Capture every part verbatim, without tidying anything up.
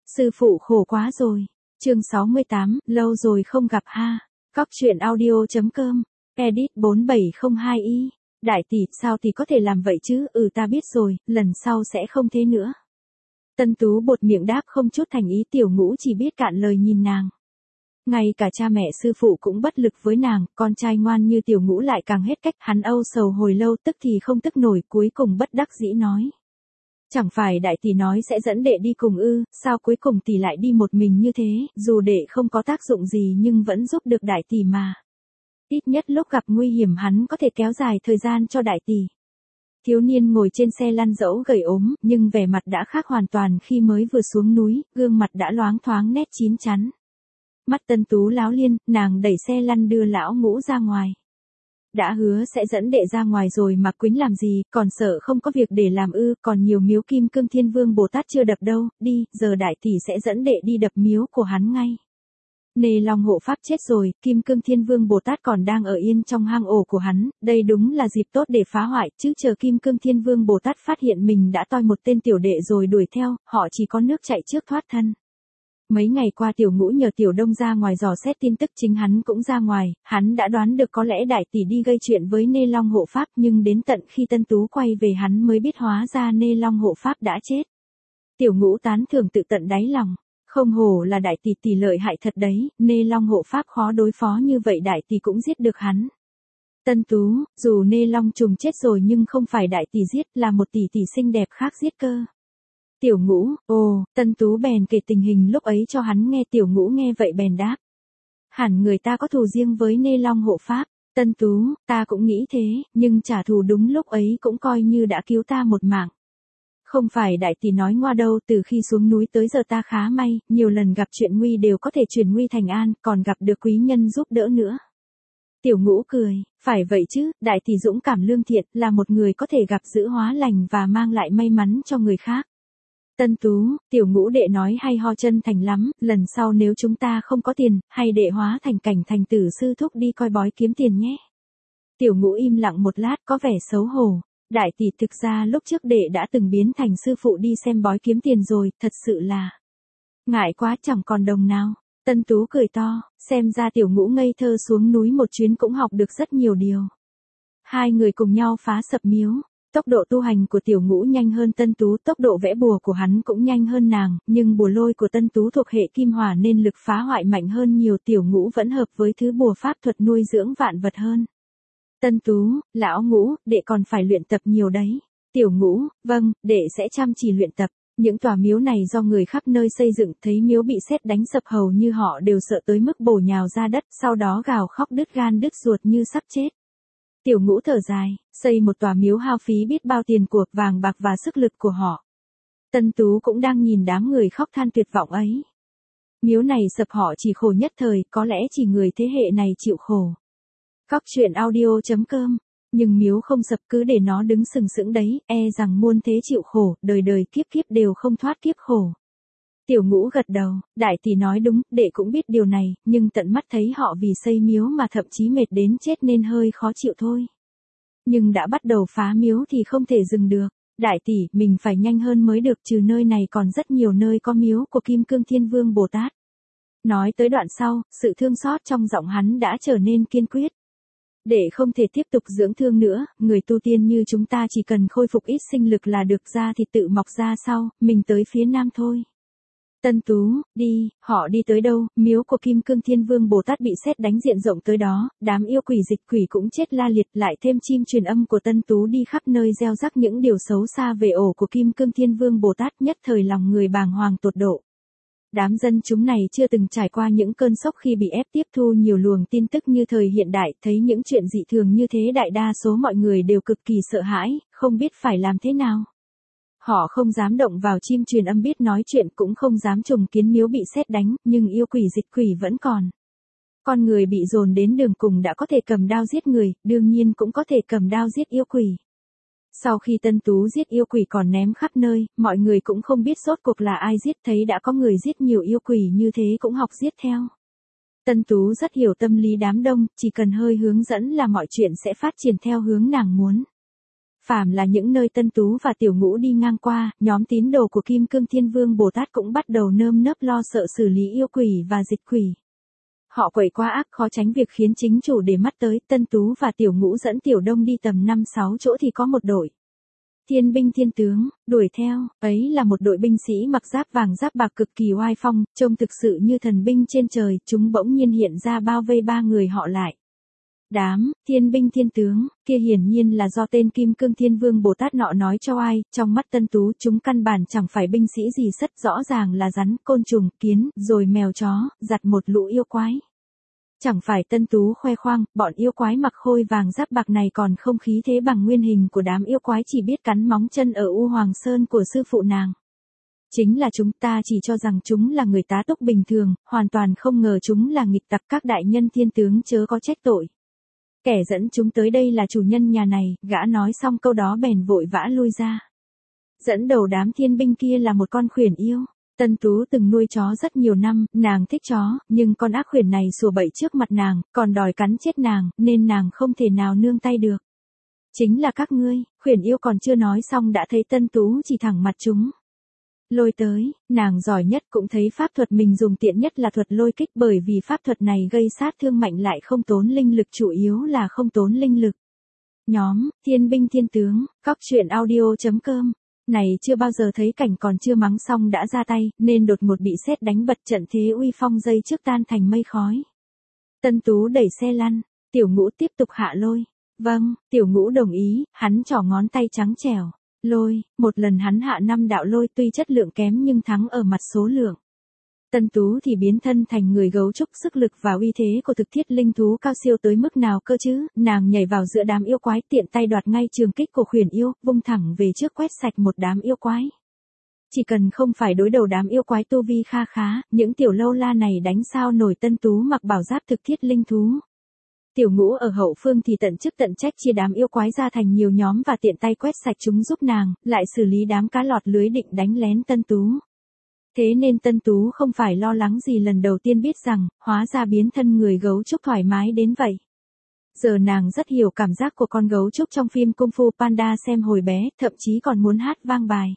Sư phụ khổ quá rồi. Chương sáu mươi tám, lâu rồi không gặp ha. Cóc truyện audio.com. Edit bốn bảy không hai y. Đại tỷ, sao thì có thể làm vậy chứ? Ừ, ta biết rồi, lần sau sẽ không thế nữa. Tân Tú bột miệng đáp không chút thành ý. Tiểu Ngũ chỉ biết cạn lời nhìn nàng. Ngay cả cha mẹ sư phụ cũng bất lực với nàng, con trai ngoan như Tiểu Ngũ lại càng hết cách. Hắn âu sầu hồi lâu, tức thì không tức nổi, cuối cùng bất đắc dĩ nói. Chẳng phải đại tỷ nói sẽ dẫn đệ đi cùng ư, sao cuối cùng tỷ lại đi một mình như thế? Dù đệ không có tác dụng gì nhưng vẫn giúp được đại tỷ mà. Ít nhất lúc gặp nguy hiểm hắn có thể kéo dài thời gian cho đại tỷ. Thiếu niên ngồi trên xe lăn dẫu gầy ốm, nhưng vẻ mặt đã khác hoàn toàn khi mới vừa xuống núi, gương mặt đã loáng thoáng nét chín chắn. Mắt Tân Tú láo liên, nàng đẩy xe lăn đưa lão Ngũ ra ngoài. Đã hứa sẽ dẫn đệ ra ngoài rồi mà quýnh làm gì, còn sợ không có việc để làm ư, còn nhiều miếu Kim Cương Thiên Vương Bồ Tát chưa đập đâu, đi, giờ đại tỷ sẽ dẫn đệ đi đập miếu của hắn ngay. Nê Long hộ pháp chết rồi, Kim Cương Thiên Vương Bồ Tát còn đang ở yên trong hang ổ của hắn, đây đúng là dịp tốt để phá hoại, chứ chờ Kim Cương Thiên Vương Bồ Tát phát hiện mình đã toi một tên tiểu đệ rồi đuổi theo, họ chỉ có nước chạy trước thoát thân. Mấy ngày qua Tiểu Ngũ nhờ Tiểu Đông ra ngoài dò xét tin tức, chính hắn cũng ra ngoài, hắn đã đoán được có lẽ đại tỷ đi gây chuyện với Nê Long hộ pháp, nhưng đến tận khi Tân Tú quay về hắn mới biết hóa ra Nê Long hộ pháp đã chết. Tiểu Ngũ tán thưởng tự tận đáy lòng, không hổ là đại tỷ tỷ lợi hại thật đấy, Nê Long hộ pháp khó đối phó như vậy đại tỷ cũng giết được hắn. Tân Tú, dù Nê Long trùng chết rồi nhưng không phải đại tỷ giết, là một tỷ tỷ xinh đẹp khác giết cơ. Tiểu Ngũ, ồ, Tân Tú bèn kể tình hình lúc ấy cho hắn nghe. Tiểu Ngũ nghe vậy bèn đáp. Hẳn người ta có thù riêng với Nê Long hộ pháp. Tân Tú, ta cũng nghĩ thế, nhưng trả thù đúng lúc ấy cũng coi như đã cứu ta một mạng. Không phải đại tỷ nói ngoa đâu, từ khi xuống núi tới giờ ta khá may, nhiều lần gặp chuyện nguy đều có thể chuyển nguy thành an, còn gặp được quý nhân giúp đỡ nữa. Tiểu Ngũ cười, phải vậy chứ, đại tỷ dũng cảm lương thiện, là một người có thể gặp giữ hóa lành và mang lại may mắn cho người khác. Tân Tú, Tiểu Ngũ đệ nói hay ho chân thành lắm, lần sau nếu chúng ta không có tiền, hay đệ hóa thành Cảnh Thành Tử sư thúc đi coi bói kiếm tiền nhé. Tiểu Ngũ im lặng một lát có vẻ xấu hổ. Đại tỷ, thực ra lúc trước đệ đã từng biến thành sư phụ đi xem bói kiếm tiền rồi, thật sự là ngại quá chẳng còn đồng nào. Tân Tú cười to, xem ra Tiểu Ngũ ngây thơ xuống núi một chuyến cũng học được rất nhiều điều. Hai người cùng nhau phá sập miếu. Tốc độ tu hành của Tiểu Ngũ nhanh hơn Tân Tú, tốc độ vẽ bùa của hắn cũng nhanh hơn nàng, nhưng bùa lôi của Tân Tú thuộc hệ kim hỏa nên lực phá hoại mạnh hơn nhiều. Tiểu Ngũ vẫn hợp với thứ bùa pháp thuật nuôi dưỡng vạn vật hơn. Tân Tú, lão Ngũ, đệ còn phải luyện tập nhiều đấy. Tiểu Ngũ, vâng, đệ sẽ chăm chỉ luyện tập. Những tòa miếu này do người khắp nơi xây dựng, thấy miếu bị sét đánh sập hầu như họ đều sợ tới mức bổ nhào ra đất, sau đó gào khóc đứt gan đứt ruột như sắp chết. Tiểu Ngũ thở dài, xây một tòa miếu hao phí biết bao tiền của, vàng bạc và sức lực của họ. Tân Tú cũng đang nhìn đám người khóc than tuyệt vọng ấy. Miếu này sập họ chỉ khổ nhất thời, có lẽ chỉ người thế hệ này chịu khổ. Cóc truyện audio.com. Nhưng miếu không sập, cứ để nó đứng sừng sững đấy, e rằng muôn thế chịu khổ, đời đời kiếp kiếp đều không thoát kiếp khổ. Tiểu Ngũ gật đầu, đại tỷ nói đúng, đệ cũng biết điều này, nhưng tận mắt thấy họ vì xây miếu mà thậm chí mệt đến chết nên hơi khó chịu thôi. Nhưng đã bắt đầu phá miếu thì không thể dừng được. Đại tỷ, mình phải nhanh hơn mới được, trừ nơi này còn rất nhiều nơi có miếu của Kim Cương Thiên Vương Bồ Tát. Nói tới đoạn sau, sự thương xót trong giọng hắn đã trở nên kiên quyết. Để không thể tiếp tục dưỡng thương nữa, người tu tiên như chúng ta chỉ cần khôi phục ít sinh lực là được, ra thì tự mọc ra sau, mình tới phía nam thôi. Tân Tú, đi, họ đi tới đâu, miếu của Kim Cương Thiên Vương Bồ Tát bị sét đánh diện rộng tới đó, đám yêu quỷ dịch quỷ cũng chết la liệt, lại thêm chim truyền âm của Tân Tú đi khắp nơi gieo rắc những điều xấu xa về ổ của Kim Cương Thiên Vương Bồ Tát, nhất thời lòng người bàng hoàng tột độ. Đám dân chúng này chưa từng trải qua những cơn sốc khi bị ép tiếp thu nhiều luồng tin tức như thời hiện đại, thấy những chuyện dị thường như thế đại đa số mọi người đều cực kỳ sợ hãi, không biết phải làm thế nào. Họ không dám động vào chim truyền âm biết nói chuyện, cũng không dám trùng kiến miếu bị sét đánh, nhưng yêu quỷ dịch quỷ vẫn còn. Con người bị dồn đến đường cùng đã có thể cầm đao giết người, đương nhiên cũng có thể cầm đao giết yêu quỷ. Sau khi Tân Tú giết yêu quỷ còn ném khắp nơi, mọi người cũng không biết rốt cuộc là ai giết, thấy đã có người giết nhiều yêu quỷ như thế cũng học giết theo. Tân Tú rất hiểu tâm lý đám đông, chỉ cần hơi hướng dẫn là mọi chuyện sẽ phát triển theo hướng nàng muốn. Phàm là những nơi Tân Tú và Tiểu Ngũ đi ngang qua, nhóm tín đồ của Kim Cương Thiên Vương Bồ Tát cũng bắt đầu nơm nớp lo sợ xử lý yêu quỷ và dịch quỷ. Họ quậy quá ác khó tránh việc khiến chính chủ để mắt tới. Tân Tú và Tiểu Ngũ dẫn Tiểu Đông đi tầm năm sáu chỗ thì có một đội thiên binh thiên tướng, đuổi theo. Ấy là một đội binh sĩ mặc giáp vàng giáp bạc cực kỳ oai phong, trông thực sự như thần binh trên trời. Chúng bỗng nhiên hiện ra bao vây ba người họ lại. Đám thiên binh thiên tướng kia hiển nhiên là do tên Kim Cương Thiên Vương Bồ Tát nọ nói cho ai. Trong mắt Tân Tú, chúng căn bản chẳng phải binh sĩ gì, sất rõ ràng là rắn, côn trùng, kiến, rồi mèo chó, giặt một lũ yêu quái. Chẳng phải Tân Tú khoe khoang, bọn yêu quái mặc khôi vàng giáp bạc này còn không khí thế bằng nguyên hình của đám yêu quái chỉ biết cắn móng chân ở U Hoàng Sơn của sư phụ nàng. Chính là chúng ta chỉ cho rằng chúng là người tá túc bình thường, hoàn toàn không ngờ chúng là nghịch tặc. Các đại nhân thiên tướng chớ có trách tội. Kẻ dẫn chúng tới đây là chủ nhân nhà này. Gã nói xong câu đó bèn vội vã lui ra. Dẫn đầu đám thiên binh kia là một con khuyển yêu. Tân Tú từng nuôi chó rất nhiều năm, nàng thích chó, nhưng con ác khuyển này sủa bậy trước mặt nàng, còn đòi cắn chết nàng, nên nàng không thể nào nương tay được. Chính là các ngươi. Khuyển yêu còn chưa nói xong đã thấy Tân Tú chỉ thẳng mặt chúng. Lôi tới. Nàng giỏi nhất cũng thấy pháp thuật mình dùng tiện nhất là thuật lôi kích, bởi vì pháp thuật này gây sát thương mạnh lại không tốn linh lực, chủ yếu là không tốn linh lực. Nhóm thiên binh thiên tướng, cóc truyện audio chấm com. Này chưa bao giờ thấy cảnh còn chưa mắng xong đã ra tay, nên đột ngột bị sét đánh bật, trận thế uy phong dây trước tan thành mây khói. Tân Tú đẩy xe lăn. Tiểu Ngũ tiếp tục hạ lôi. Vâng. Tiểu Ngũ đồng ý. Hắn trỏ ngón tay trắng trẻo. Lôi. Một lần hắn hạ năm đạo lôi, tuy chất lượng kém nhưng thắng ở mặt số lượng. Tân Tú thì biến thân thành người gấu trúc, sức lực và uy thế của thực thiết linh thú cao siêu tới mức nào cơ chứ. Nàng nhảy vào giữa đám yêu quái, tiện tay đoạt ngay trường kích của khuyển yêu, vung thẳng về trước quét sạch một đám yêu quái. Chỉ cần không phải đối đầu đám yêu quái tu vi kha khá, những tiểu lâu la này đánh sao nổi Tân Tú mặc bảo giáp thực thiết linh thú. Tiểu Ngũ ở hậu phương thì tận chức tận trách chia đám yêu quái ra thành nhiều nhóm và tiện tay quét sạch chúng giúp nàng, lại xử lý đám cá lọt lưới định đánh lén Tân Tú. Thế nên Tân Tú không phải lo lắng gì lần đầu tiên biết rằng, hóa ra biến thân người gấu trúc thoải mái đến vậy. Giờ nàng rất hiểu cảm giác của con gấu trúc trong phim Kung Fu Panda xem hồi bé, thậm chí còn muốn hát vang bài.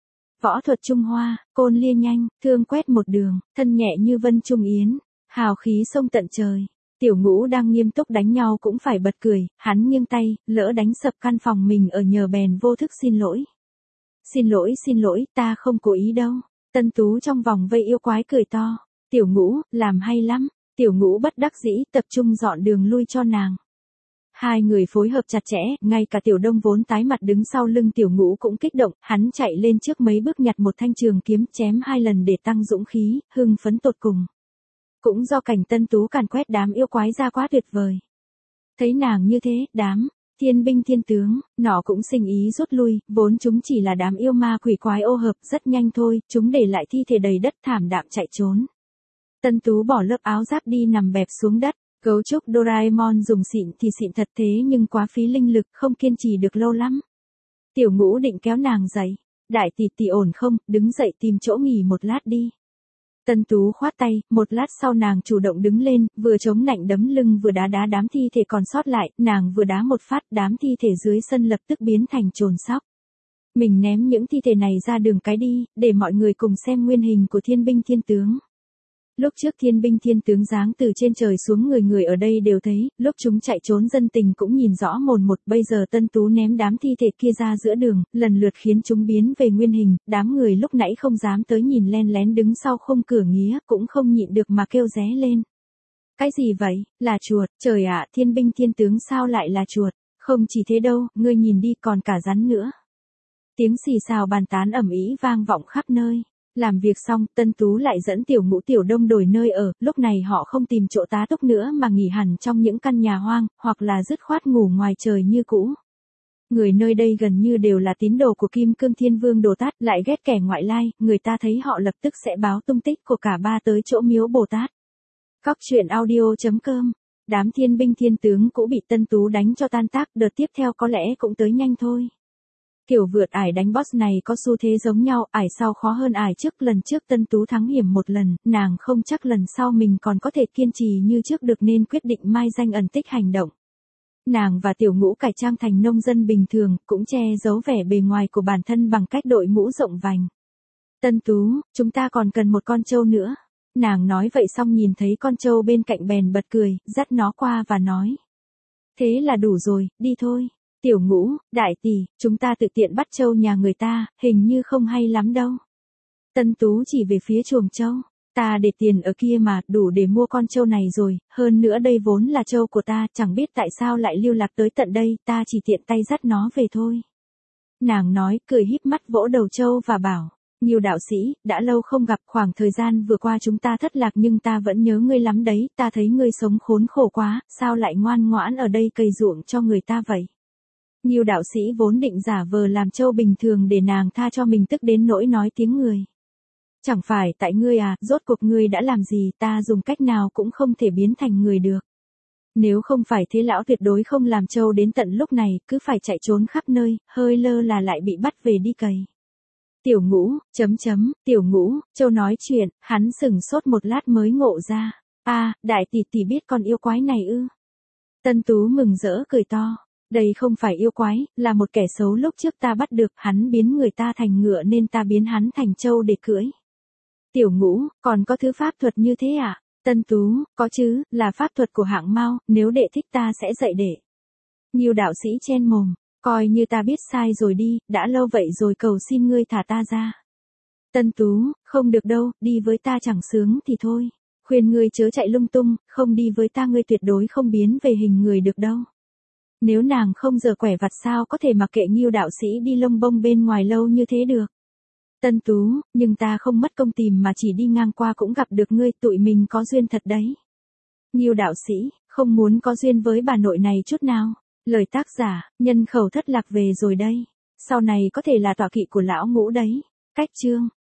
Võ thuật Trung Hoa, côn lia nhanh, thương quét một đường, thân nhẹ như vân trung yến, hào khí sông tận trời. Tiểu Ngũ đang nghiêm túc đánh nhau cũng phải bật cười, hắn nghiêng tay, lỡ đánh sập căn phòng mình ở nhờ bèn vô thức xin lỗi. Xin lỗi xin lỗi, ta không cố ý đâu. Tân Tú trong vòng vây yêu quái cười to. Tiểu Ngũ, làm hay lắm. Tiểu Ngũ bất đắc dĩ tập trung dọn đường lui cho nàng. Hai người phối hợp chặt chẽ, ngay cả Tiểu Đông vốn tái mặt đứng sau lưng Tiểu Ngũ cũng kích động, hắn chạy lên trước mấy bước nhặt một thanh trường kiếm chém hai lần để tăng dũng khí, hưng phấn tột cùng. Cũng do cảnh Tân Tú càn quét đám yêu quái ra quá tuyệt vời. Thấy nàng như thế, đám thiên binh thiên tướng, nọ cũng sinh ý rút lui, vốn chúng chỉ là đám yêu ma quỷ quái ô hợp, rất nhanh thôi, chúng để lại thi thể đầy đất thảm đạm chạy trốn. Tân Tú bỏ lớp áo giáp đi nằm bẹp xuống đất, gấu trúc Doraemon dùng xịn thì xịn thật thế nhưng quá phí linh lực, không kiên trì được lâu lắm. Tiểu Ngũ định kéo nàng dậy, đại tỷ tỷ ổn không, đứng dậy tìm chỗ nghỉ một lát đi. Tân Tú khoát tay, một lát sau nàng chủ động đứng lên, vừa chống nạnh đấm lưng vừa đá đá đám thi thể còn sót lại, nàng vừa đá một phát, đám thi thể dưới sân lập tức biến thành chồn sóc. Mình ném những thi thể này ra đường cái đi, để mọi người cùng xem nguyên hình của thiên binh thiên tướng. Lúc trước thiên binh thiên tướng giáng từ trên trời xuống, người người ở đây đều thấy, lúc chúng chạy trốn dân tình cũng nhìn rõ mồn một, bây giờ Tân Tú ném đám thi thể kia ra giữa đường, lần lượt khiến chúng biến về nguyên hình, đám người lúc nãy không dám tới nhìn len lén đứng sau khung cửa nghía, cũng không nhịn được mà kêu ré lên. Cái gì vậy, là chuột, trời ạ, thiên binh thiên tướng sao lại là chuột, không chỉ thế đâu, ngươi nhìn đi còn cả rắn nữa. Tiếng xì xào bàn tán ầm ĩ vang vọng khắp nơi. Làm việc xong, Tân Tú lại dẫn Tiểu Ngũ Tiểu Đông đổi nơi ở, lúc này họ không tìm chỗ tá túc nữa mà nghỉ hẳn trong những căn nhà hoang, hoặc là dứt khoát ngủ ngoài trời như cũ. Người nơi đây gần như đều là tín đồ của Kim Cương Thiên Vương Bồ Tát, lại ghét kẻ ngoại lai, người ta thấy họ lập tức sẽ báo tung tích của cả ba tới chỗ miếu Bồ Tát. Cóc truyện audio chấm com. Đám thiên binh thiên tướng cũ bị Tân Tú đánh cho tan tác, đợt tiếp theo có lẽ cũng tới nhanh thôi. Kiểu vượt ải đánh boss này có xu thế giống nhau, ải sau khó hơn ải trước, lần trước Tân Tú thắng hiểm một lần, nàng không chắc lần sau mình còn có thể kiên trì như trước được nên quyết định mai danh ẩn tích hành động. Nàng và Tiểu Ngũ cải trang thành nông dân bình thường, cũng che giấu vẻ bề ngoài của bản thân bằng cách đội mũ rộng vành. Tân Tú, chúng ta còn cần một con trâu nữa. Nàng nói vậy xong nhìn thấy con trâu bên cạnh bèn bật cười, dắt nó qua và nói. Thế là đủ rồi, đi thôi. Tiểu Ngũ, đại tỷ, chúng ta tự tiện bắt trâu nhà người ta, hình như không hay lắm đâu. Tân Tú chỉ về phía chuồng trâu. Ta để tiền ở kia mà, đủ để mua con trâu này rồi, hơn nữa đây vốn là trâu của ta, chẳng biết tại sao lại lưu lạc tới tận đây, ta chỉ tiện tay dắt nó về thôi. Nàng nói, cười híp mắt vỗ đầu trâu và bảo, Ngưu đạo sĩ, đã lâu không gặp, khoảng thời gian vừa qua chúng ta thất lạc nhưng ta vẫn nhớ ngươi lắm đấy, ta thấy ngươi sống khốn khổ quá, sao lại ngoan ngoãn ở đây cày ruộng cho người ta vậy? Ngưu đạo sĩ vốn định giả vờ làm trâu bình thường để nàng tha cho mình, tức đến nỗi nói tiếng người. Chẳng phải tại ngươi à, rốt cuộc ngươi đã làm gì, ta dùng cách nào cũng không thể biến thành người được. Nếu không phải thế lão tuyệt đối không làm trâu đến tận lúc này, cứ phải chạy trốn khắp nơi, hơi lơ là lại bị bắt về đi cày. Tiểu Ngũ, chấm chấm, Tiểu Ngũ, trâu nói chuyện, hắn sừng sốt một lát mới ngộ ra. A, à, đại tỷ tỷ biết con yêu quái này ư? Tân Tú mừng rỡ cười to. Đây không phải yêu quái, là một kẻ xấu lúc trước ta bắt được, hắn biến người ta thành ngựa nên ta biến hắn thành trâu để cưỡi. Tiểu Ngũ, còn có thứ pháp thuật như thế à? Tân Tú, có chứ, là pháp thuật của hạng Mao, nếu đệ thích ta sẽ dạy đệ. Ngưu đạo sĩ chen mồm, coi như ta biết sai rồi đi, đã lâu vậy rồi cầu xin ngươi thả ta ra. Tân Tú, không được đâu, đi với ta chẳng sướng thì thôi. Khuyên ngươi chớ chạy lung tung, không đi với ta ngươi tuyệt đối không biến về hình người được đâu. Nếu nàng không giờ quẻ vặt sao có thể mặc kệ Ngưu đạo sĩ đi lông bông bên ngoài lâu như thế được. Tân Tú, nhưng ta không mất công tìm mà chỉ đi ngang qua cũng gặp được ngươi, tụi mình có duyên thật đấy. Ngưu đạo sĩ, không muốn có duyên với bà nội này chút nào. Lời tác giả, nhân khẩu thất lạc về rồi đây. Sau này có thể là tọa kỵ của lão Ngũ đấy. Cách chương.